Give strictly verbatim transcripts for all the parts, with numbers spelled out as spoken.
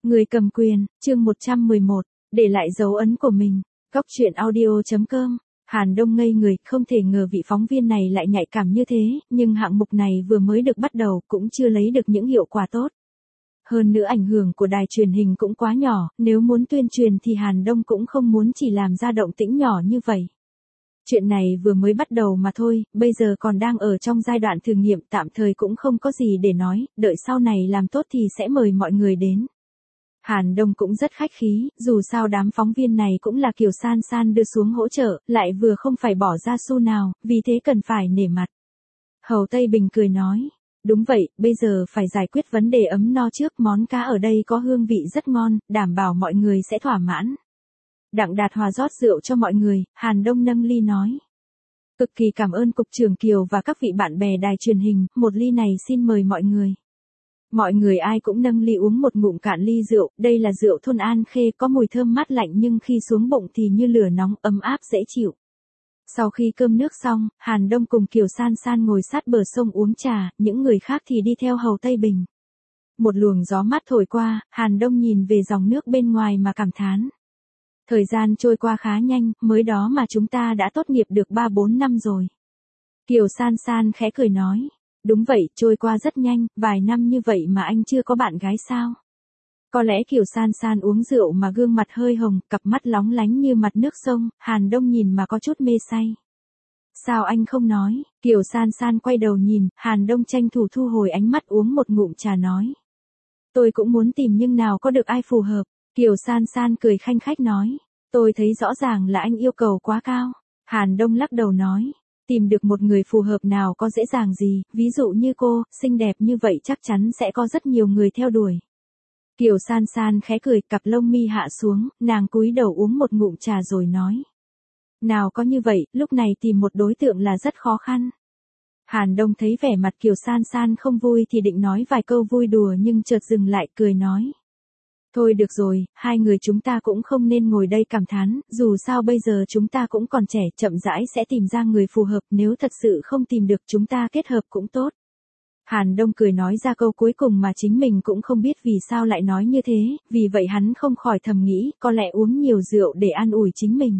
Người cầm quyền, chương một trăm mười một, để lại dấu ấn của mình. Góc truyện audio chấm com. Hàn Đông ngây người, không thể ngờ vị phóng viên này lại nhạy cảm như thế, nhưng hạng mục này vừa mới được bắt đầu cũng chưa lấy được những hiệu quả tốt. Hơn nữa ảnh hưởng của đài truyền hình cũng quá nhỏ, nếu muốn tuyên truyền thì Hàn Đông cũng không muốn chỉ làm ra động tĩnh nhỏ như vậy. Chuyện này vừa mới bắt đầu mà thôi, bây giờ còn đang ở trong giai đoạn thử nghiệm, tạm thời cũng không có gì để nói, đợi sau này làm tốt thì sẽ mời mọi người đến. Hàn Đông cũng rất khách khí, dù sao đám phóng viên này cũng là Kiều San San đưa xuống hỗ trợ, lại vừa không phải bỏ ra xu nào, vì thế cần phải nể mặt. Hầu Tây Bình cười nói, đúng vậy, bây giờ phải giải quyết vấn đề ấm no trước, món cá ở đây có hương vị rất ngon, đảm bảo mọi người sẽ thỏa mãn. Đặng Đạt Hòa rót rượu cho mọi người, Hàn Đông nâng ly nói. Cực kỳ cảm ơn Cục trưởng Kiều và các vị bạn bè đài truyền hình, một ly này xin mời mọi người. Mọi người ai cũng nâng ly uống một ngụm cạn ly rượu, đây là rượu thôn An Khê, có mùi thơm mát lạnh nhưng khi xuống bụng thì như lửa nóng, ấm áp dễ chịu. Sau khi cơm nước xong, Hàn Đông cùng Kiều San San ngồi sát bờ sông uống trà, những người khác thì đi theo Hầu Tây Bình. Một luồng gió mát thổi qua, Hàn Đông nhìn về dòng nước bên ngoài mà cảm thán. Thời gian trôi qua khá nhanh, mới đó mà chúng ta đã tốt nghiệp được ba bốn năm rồi. Kiều San San khẽ cười nói. Đúng vậy, trôi qua rất nhanh, vài năm như vậy mà anh chưa có bạn gái sao? Có lẽ Kiều San San uống rượu mà gương mặt hơi hồng, cặp mắt lóng lánh như mặt nước sông, Hàn Đông nhìn mà có chút mê say. Sao anh không nói? Kiều San San quay đầu nhìn, Hàn Đông tranh thủ thu hồi ánh mắt uống một ngụm trà nói. Tôi cũng muốn tìm nhưng nào có được ai phù hợp. Kiều San San cười khanh khách nói. Tôi thấy rõ ràng là anh yêu cầu quá cao. Hàn Đông lắc đầu nói. Tìm được một người phù hợp nào có dễ dàng gì, ví dụ như cô, xinh đẹp như vậy chắc chắn sẽ có rất nhiều người theo đuổi. Kiều San San khẽ cười, cặp lông mi hạ xuống, nàng cúi đầu uống một ngụm trà rồi nói. Nào có như vậy, lúc này tìm một đối tượng là rất khó khăn. Hàn Đông thấy vẻ mặt Kiều San San không vui thì định nói vài câu vui đùa nhưng chợt dừng lại cười nói. Thôi được rồi, hai người chúng ta cũng không nên ngồi đây cảm thán, dù sao bây giờ chúng ta cũng còn trẻ, chậm rãi sẽ tìm ra người phù hợp, nếu thật sự không tìm được chúng ta kết hợp cũng tốt. Hàn Đông cười nói ra câu cuối cùng mà chính mình cũng không biết vì sao lại nói như thế, vì vậy hắn không khỏi thầm nghĩ, có lẽ uống nhiều rượu để an ủi chính mình.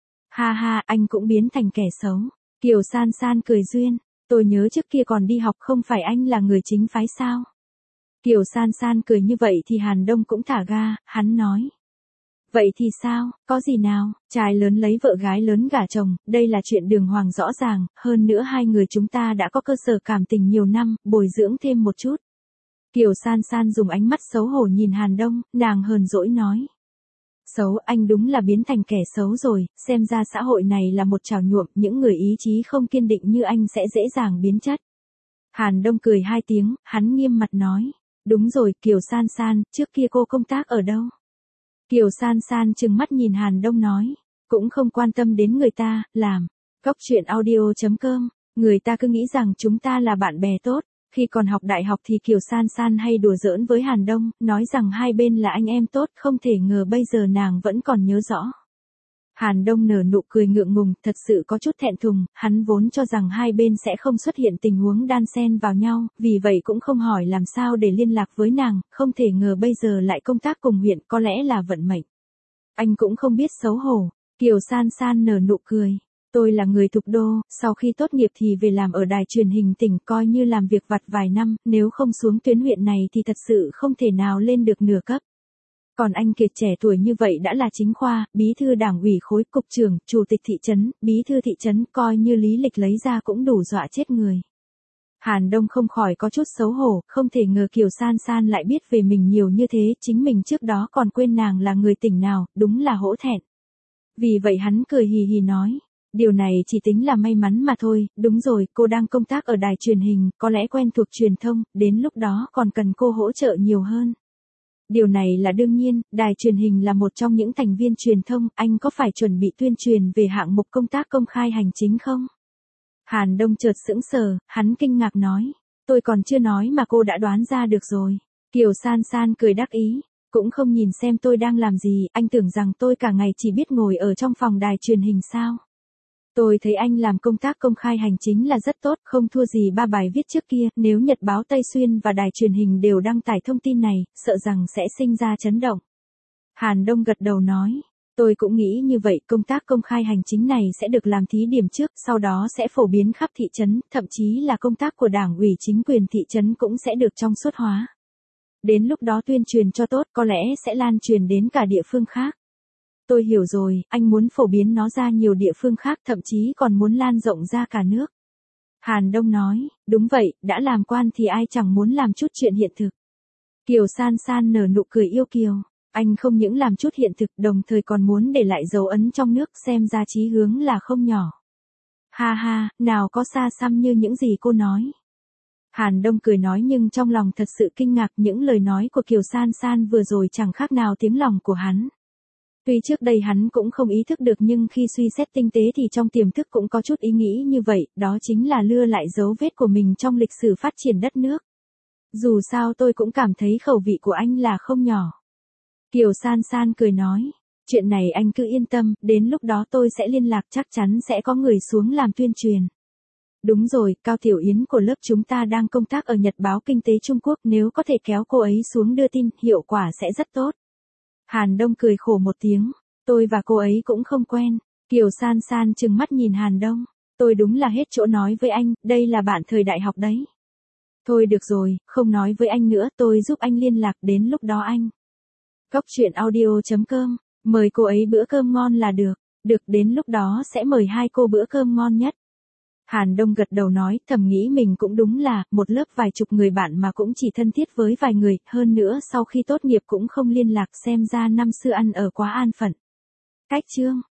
Ha ha, anh cũng biến thành kẻ xấu. Kiều San San cười duyên, tôi nhớ trước kia còn đi học không phải anh là người chính phái sao? Kiều San San cười như vậy thì Hàn Đông cũng thả ga, hắn nói. Vậy thì sao, có gì nào, trai lớn lấy vợ gái lớn gả chồng, đây là chuyện đường hoàng rõ ràng, hơn nữa hai người chúng ta đã có cơ sở cảm tình nhiều năm, bồi dưỡng thêm một chút. Kiều San San dùng ánh mắt xấu hổ nhìn Hàn Đông, nàng hờn dỗi nói. Xấu, anh đúng là biến thành kẻ xấu rồi, xem ra xã hội này là một trào nhuộm, những người ý chí không kiên định như anh sẽ dễ dàng biến chất. Hàn Đông cười hai tiếng, hắn nghiêm mặt nói. Đúng rồi, Kiều San San, trước kia cô công tác ở đâu? Kiều San San trừng mắt nhìn Hàn Đông nói, cũng không quan tâm đến người ta, làm. Góc truyện audio chấm com, người ta cứ nghĩ rằng chúng ta là bạn bè tốt. Khi còn học đại học thì Kiều San San hay đùa giỡn với Hàn Đông, nói rằng hai bên là anh em tốt, không thể ngờ bây giờ nàng vẫn còn nhớ rõ. Hàn Đông nở nụ cười ngượng ngùng, thật sự có chút thẹn thùng, hắn vốn cho rằng hai bên sẽ không xuất hiện tình huống đan xen vào nhau, vì vậy cũng không hỏi làm sao để liên lạc với nàng, không thể ngờ bây giờ lại công tác cùng huyện, có lẽ là vận mệnh. Anh cũng không biết xấu hổ. Kiều San San nở nụ cười. Tôi là người Thục Đô, sau khi tốt nghiệp thì về làm ở đài truyền hình tỉnh, coi như làm việc vặt vài năm, nếu không xuống tuyến huyện này thì thật sự không thể nào lên được nửa cấp. Còn anh Kiệt trẻ tuổi như vậy đã là chính khoa, bí thư đảng ủy khối, cục trưởng, chủ tịch thị trấn, bí thư thị trấn, coi như lý lịch lấy ra cũng đủ dọa chết người. Hàn Đông không khỏi có chút xấu hổ, không thể ngờ Kiều San San lại biết về mình nhiều như thế, chính mình trước đó còn quên nàng là người tỉnh nào, đúng là hổ thẹn. Vì vậy hắn cười hì hì nói, điều này chỉ tính là may mắn mà thôi, đúng rồi, cô đang công tác ở đài truyền hình, có lẽ quen thuộc truyền thông, đến lúc đó còn cần cô hỗ trợ nhiều hơn. Điều này là đương nhiên, đài truyền hình là một trong những thành viên truyền thông, anh có phải chuẩn bị tuyên truyền về hạng mục công tác công khai hành chính không? Hàn Đông chợt sững sờ, hắn kinh ngạc nói, tôi còn chưa nói mà cô đã đoán ra được rồi. Kiều San San cười đắc ý, cũng không nhìn xem tôi đang làm gì, anh tưởng rằng tôi cả ngày chỉ biết ngồi ở trong phòng đài truyền hình sao? Tôi thấy anh làm công tác công khai hành chính là rất tốt, không thua gì ba bài viết trước kia, nếu Nhật báo Tây Xuyên và đài truyền hình đều đăng tải thông tin này, sợ rằng sẽ sinh ra chấn động. Hàn Đông gật đầu nói, tôi cũng nghĩ như vậy, công tác công khai hành chính này sẽ được làm thí điểm trước, sau đó sẽ phổ biến khắp thị trấn, thậm chí là công tác của đảng ủy chính quyền thị trấn cũng sẽ được trong suốt hóa. Đến lúc đó tuyên truyền cho tốt có lẽ sẽ lan truyền đến cả địa phương khác. Tôi hiểu rồi, anh muốn phổ biến nó ra nhiều địa phương khác, thậm chí còn muốn lan rộng ra cả nước. Hàn Đông nói, đúng vậy, đã làm quan thì ai chẳng muốn làm chút chuyện hiện thực. Kiều San San nở nụ cười yêu kiều, anh không những làm chút hiện thực đồng thời còn muốn để lại dấu ấn trong nước, xem ra chí hướng là không nhỏ. Ha ha, nào có xa xăm như những gì cô nói. Hàn Đông cười nói nhưng trong lòng thật sự kinh ngạc, những lời nói của Kiều San San vừa rồi chẳng khác nào tiếng lòng của hắn. Tuy trước đây hắn cũng không ý thức được nhưng khi suy xét tinh tế thì trong tiềm thức cũng có chút ý nghĩ như vậy, đó chính là lưa lại dấu vết của mình trong lịch sử phát triển đất nước. Dù sao tôi cũng cảm thấy khẩu vị của anh là không nhỏ. Kiều San San cười nói, chuyện này anh cứ yên tâm, đến lúc đó tôi sẽ liên lạc, chắc chắn sẽ có người xuống làm tuyên truyền. Đúng rồi, Cao Tiểu Yến của lớp chúng ta đang công tác ở Nhật báo Kinh tế Trung Quốc, nếu có thể kéo cô ấy xuống đưa tin, hiệu quả sẽ rất tốt. Hàn Đông cười khổ một tiếng, tôi và cô ấy cũng không quen. Kiều San San trừng mắt nhìn Hàn Đông, tôi đúng là hết chỗ nói với anh, đây là bạn thời đại học đấy. Thôi được rồi, không nói với anh nữa, tôi giúp anh liên lạc, đến lúc đó anh. Góc truyện audio chấm com, mời cô ấy bữa cơm ngon là được, được, đến lúc đó sẽ mời hai cô bữa cơm ngon nhất. Hàn Đông gật đầu nói, thầm nghĩ mình cũng đúng là, một lớp vài chục người bạn mà cũng chỉ thân thiết với vài người, hơn nữa sau khi tốt nghiệp cũng không liên lạc, xem ra năm xưa ăn ở quá an phận. Cách chương